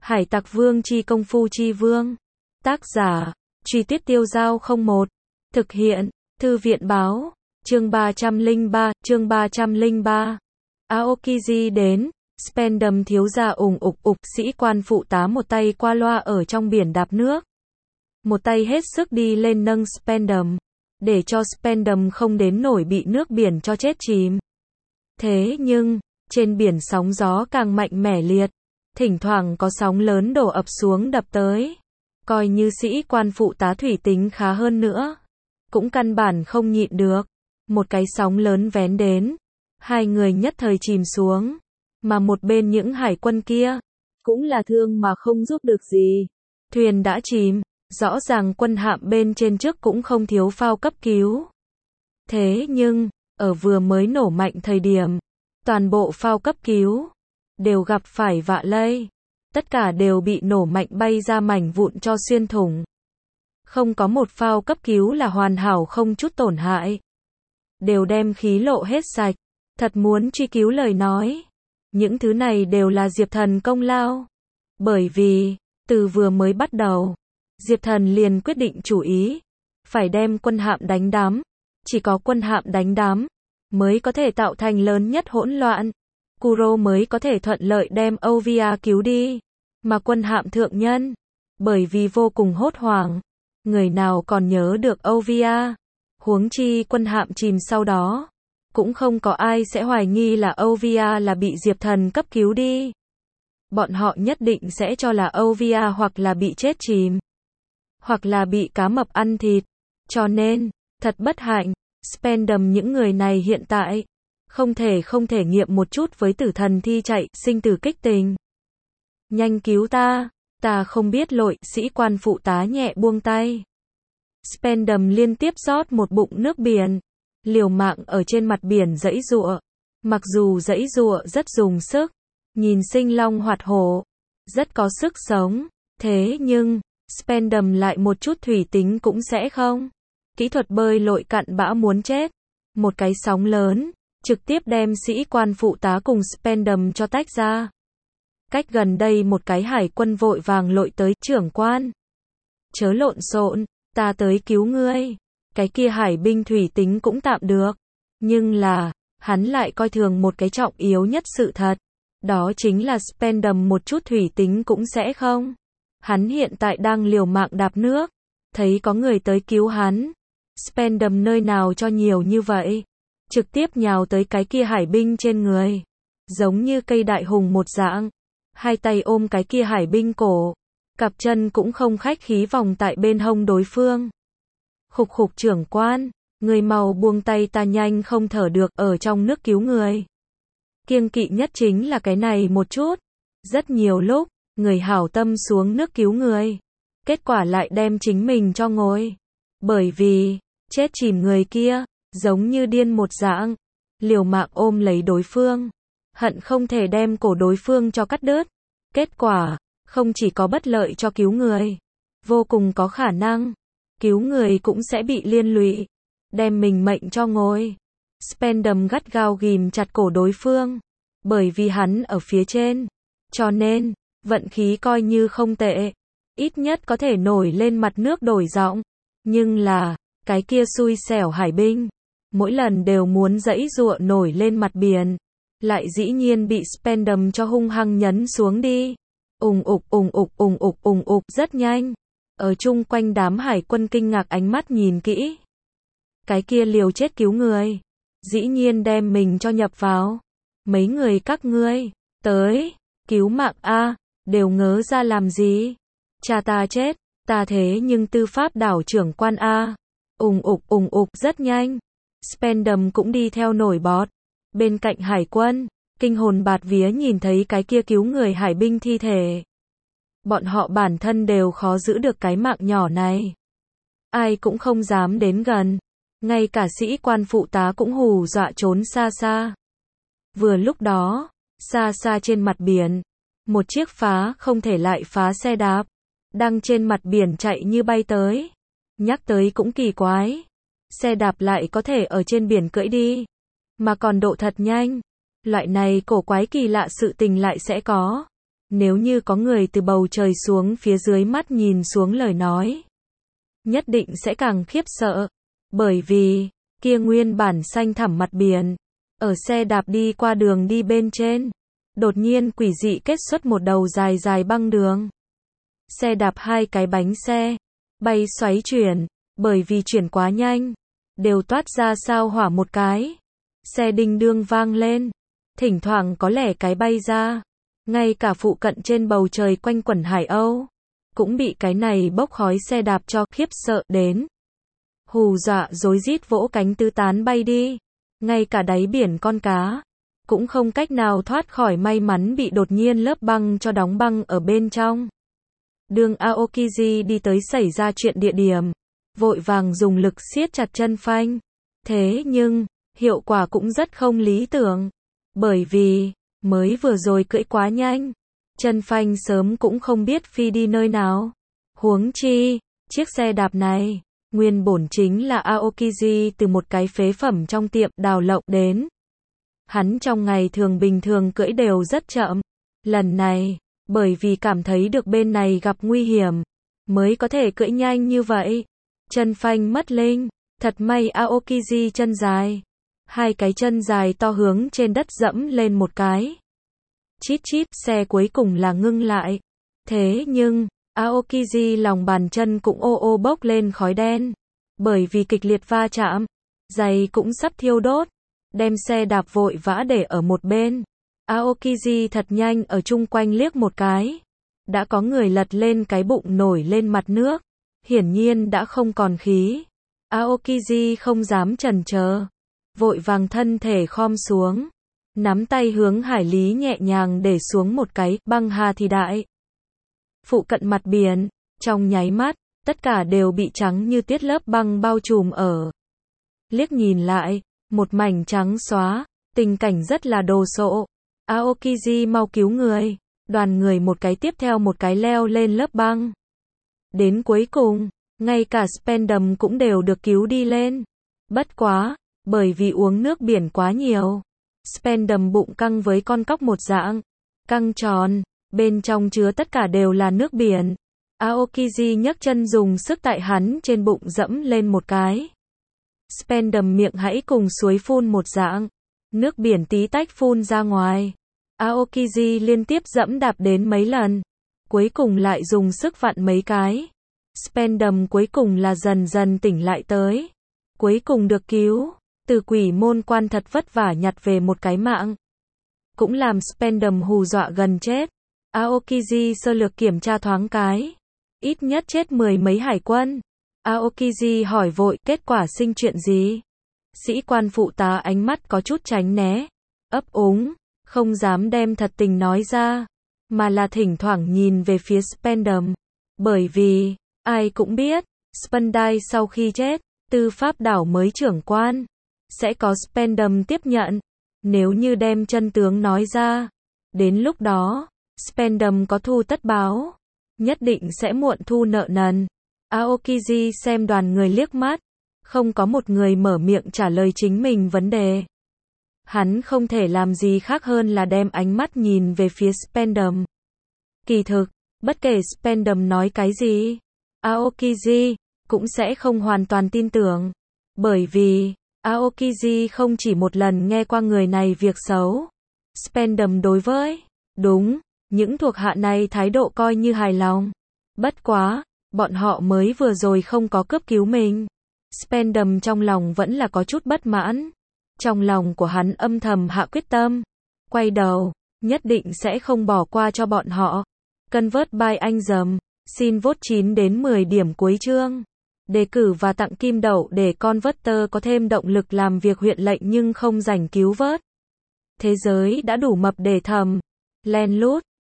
Hải Tặc Vương chi công phu chi vương. Tác giả, Truy Tuyết Tiêu Giao 01. Thực hiện, Thư viện báo. Chương 303. Aokiji đến. Spandam thiếu gia ùng ục sĩ quan phụ tá một tay qua loa ở trong biển đạp nước. Một tay hết sức đi lên nâng Spandam, để cho Spandam không đến nổi bị nước biển cho chết chìm. Thế nhưng, trên biển sóng gió càng mạnh mẽ liệt, thỉnh thoảng có sóng lớn đổ ập xuống đập tới. Coi như sĩ quan phụ tá thủy tính khá hơn nữa, cũng căn bản không nhịn được. Một cái sóng lớn vén đến, hai người nhất thời chìm xuống, mà một bên những hải quân kia, cũng là thương mà không giúp được gì. Thuyền đã chìm, rõ ràng quân hạm bên trên trước cũng không thiếu phao cấp cứu. Thế nhưng, ở vừa mới nổ mạnh thời điểm, toàn bộ phao cấp cứu đều gặp phải vạ lây. Tất cả đều bị nổ mạnh bay ra mảnh vụn cho xuyên thủng. Không có một phao cấp cứu là hoàn hảo không chút tổn hại. Đều đem khí lộ hết sạch. Thật muốn truy cứu lời nói, những thứ này đều là Diệp Thần công lao. Bởi vì, từ vừa mới bắt đầu, Diệp Thần liền quyết định chủ ý, phải đem quân hạm đánh đắm. Chỉ có quân hạm đánh đắm, mới có thể tạo thành lớn nhất hỗn loạn. Kuro mới có thể thuận lợi đem Ovia cứu đi. Mà quân hạm thượng nhân, bởi vì vô cùng hốt hoảng, người nào còn nhớ được Ovia. Huống chi quân hạm chìm sau đó, cũng không có ai sẽ hoài nghi là Ovia là bị Diệp Thần cấp cứu đi. Bọn họ nhất định sẽ cho là Ovia hoặc là bị chết chìm, hoặc là bị cá mập ăn thịt. Cho nên, thật bất hạnh, Spandam những người này hiện tại không thể nghiệm một chút với tử thần thi chạy, sinh tử kích tình. Nhanh cứu ta không biết lội, sĩ quan phụ tá nhẹ buông tay. Spandam liên tiếp rót một bụng nước biển, liều mạng ở trên mặt biển giãy giụa. Mặc dù giãy giụa rất dùng sức, nhìn sinh long hoạt hổ, rất có sức sống, thế nhưng, Spandam lại một chút thủy tính cũng sẽ không. Kỹ thuật bơi lội cặn bã muốn chết. Một cái sóng lớn, trực tiếp đem sĩ quan phụ tá cùng Spandam cho tách ra. Cách gần đây một cái hải quân vội vàng lội tới, trưởng quan. Chớ lộn xộn, ta tới cứu ngươi. Cái kia hải binh thủy tính cũng tạm được. Nhưng là, hắn lại coi thường một cái trọng yếu nhất sự thật. Đó chính là Spandam một chút thủy tính cũng sẽ không. Hắn hiện tại đang liều mạng đạp nước. Thấy có người tới cứu hắn. Spandam nơi nào cho nhiều như vậy. Trực tiếp nhào tới cái kia hải binh trên người. Giống như cây đại hùng một dạng. Hai tay ôm cái kia hải binh cổ. Cặp chân cũng không khách khí vòng tại bên hông đối phương. Khục trưởng quan, người mau buông tay, ta nhanh không thở được ở trong nước cứu người. Kiêng kỵ nhất chính là cái này một chút. Rất nhiều lúc, người hảo tâm xuống nước cứu người. Kết quả lại đem chính mình cho ngồi. Bởi vì, chết chìm người kia, giống như điên một dạng. Liều mạng ôm lấy đối phương. Hận không thể đem cổ đối phương cho cắt đứt. Kết quả, không chỉ có bất lợi cho cứu người, vô cùng có khả năng, cứu người cũng sẽ bị liên lụy. Đem mình mệnh cho ngồi. Spandam gắt gao ghìm chặt cổ đối phương. Bởi vì hắn ở phía trên. Cho nên, vận khí coi như không tệ. Ít nhất có thể nổi lên mặt nước đổi giọng. Nhưng là, cái kia xui xẻo hải binh, mỗi lần đều muốn giãy giụa nổi lên mặt biển. Lại dĩ nhiên bị Spandam cho hung hăng nhấn xuống đi. Ùng ục, rất nhanh. Ở chung quanh đám hải quân kinh ngạc ánh mắt nhìn kỹ. Cái kia liều chết cứu người, dĩ nhiên đem mình cho nhập vào. Mấy người các ngươi, tới, cứu mạng a, đều ngớ ra làm gì? Cha ta chết, ta thế nhưng tư pháp đảo trưởng quan a. Ùng ục, rất nhanh. Spandam cũng đi theo nổi bọt. Bên cạnh hải quân, kinh hồn bạt vía nhìn thấy cái kia cứu người hải binh thi thể. Bọn họ bản thân đều khó giữ được cái mạng nhỏ này. Ai cũng không dám đến gần. Ngay cả sĩ quan phụ tá cũng hù dọa trốn xa xa. Vừa lúc đó, xa xa trên mặt biển, một chiếc phá không thể lại phá xe đạp, đang trên mặt biển chạy như bay tới. Nhắc tới cũng kỳ quái. Xe đạp lại có thể ở trên biển cưỡi đi. Mà còn độ thật nhanh. Loại này cổ quái kỳ lạ sự tình lại sẽ có. Nếu như có người từ bầu trời xuống phía dưới mắt nhìn xuống lời nói, nhất định sẽ càng khiếp sợ. Bởi vì, kia nguyên bản xanh thẳm mặt biển, ở xe đạp đi qua đường đi bên trên, đột nhiên quỷ dị kết xuất một đầu dài dài băng đường. Xe đạp hai cái bánh xe, bay xoáy chuyển, bởi vì chuyển quá nhanh, đều toát ra sao hỏa một cái. Xe đinh đương vang lên, thỉnh thoảng có lẻ cái bay ra. Ngay cả phụ cận trên bầu trời quanh quẩn Hải Âu, cũng bị cái này bốc khói xe đạp cho khiếp sợ đến. Hù dọa rối rít vỗ cánh tứ tán bay đi. Ngay cả đáy biển con cá, cũng không cách nào thoát khỏi may mắn bị đột nhiên lớp băng cho đóng băng ở bên trong. Đường Aokiji đi tới xảy ra chuyện địa điểm, vội vàng dùng lực siết chặt chân phanh. Thế nhưng, hiệu quả cũng rất không lý tưởng. Bởi vì, mới vừa rồi cưỡi quá nhanh, chân phanh sớm cũng không biết phi đi nơi nào. Huống chi, chiếc xe đạp này, nguyên bổn chính là Aokiji từ một cái phế phẩm trong tiệm đào lộng đến. Hắn trong ngày thường bình thường cưỡi đều rất chậm. Lần này, bởi vì cảm thấy được bên này gặp nguy hiểm, mới có thể cưỡi nhanh như vậy. Chân phanh mất linh, thật may Aokiji chân dài. Hai cái chân dài to hướng trên đất dẫm lên một cái. Chít chít, xe cuối cùng là ngưng lại. Thế nhưng, Aokiji lòng bàn chân cũng ô ô bốc lên khói đen. Bởi vì kịch liệt va chạm, giày cũng sắp thiêu đốt. Đem xe đạp vội vã để ở một bên. Aokiji thật nhanh ở chung quanh liếc một cái. Đã có người lật lên cái bụng nổi lên mặt nước. Hiển nhiên đã không còn khí. Aokiji không dám chần chờ, vội vàng thân thể khom xuống, nắm tay hướng hải lý nhẹ nhàng để xuống một cái, băng hà thì đại. Phụ cận mặt biển, trong nháy mắt, tất cả đều bị trắng như tiết lớp băng bao trùm ở. Liếc nhìn lại, một mảnh trắng xóa, tình cảnh rất là đồ sộ. Aokiji mau cứu người, đoàn người một cái tiếp theo một cái leo lên lớp băng. Đến cuối cùng, ngay cả Spandam cũng đều được cứu đi lên. Bất quá, bởi vì uống nước biển quá nhiều, Spandam bụng căng với con cóc một dạng, căng tròn, bên trong chứa tất cả đều là nước biển. Aokiji nhấc chân dùng sức tại hắn trên bụng dẫm lên một cái. Spandam miệng hãy cùng suối phun một dạng, nước biển tí tách phun ra ngoài. Aokiji liên tiếp dẫm đạp đến mấy lần, cuối cùng lại dùng sức vặn mấy cái. Spandam cuối cùng là dần dần tỉnh lại tới, cuối cùng được cứu. Từ quỷ môn quan thật vất vả nhặt về một cái mạng, cũng làm Spandam hù dọa gần chết. Aokiji sơ lược kiểm tra thoáng cái, ít nhất chết mười mấy hải quân. Aokiji hỏi vội, kết quả sinh chuyện gì? Sĩ quan phụ tá ánh mắt có chút tránh né, ấp úng, không dám đem thật tình nói ra, mà là thỉnh thoảng nhìn về phía Spandam. Bởi vì, ai cũng biết, Spandai sau khi chết, tư pháp đảo mới trưởng quan, sẽ có Spandam tiếp nhận. Nếu như đem chân tướng nói ra, đến lúc đó, Spandam có thu tất báo, nhất định sẽ muộn thu nợ nần. Aokiji xem đoàn người liếc mắt, không có một người mở miệng trả lời chính mình vấn đề. Hắn không thể làm gì khác hơn là đem ánh mắt nhìn về phía Spandam. Kỳ thực, bất kể Spandam nói cái gì, Aokiji cũng sẽ không hoàn toàn tin tưởng. Bởi vì, Aokiji không chỉ một lần nghe qua người này việc xấu. Spandam đối với, đúng, những thuộc hạ này thái độ coi như hài lòng. Bất quá, bọn họ mới vừa rồi không có cướp cứu mình. Spandam trong lòng vẫn là có chút bất mãn. Trong lòng của hắn âm thầm hạ quyết tâm. Quay đầu, nhất định sẽ không bỏ qua cho bọn họ. Convert by anh dầm. Xin vote 9 đến 10 điểm cuối chương. Đề cử và tặng kim đậu để Converter có thêm động lực làm việc huyện lệnh nhưng không rảnh cứu vớt. Thế giới đã đủ mập để thầm. Len lút.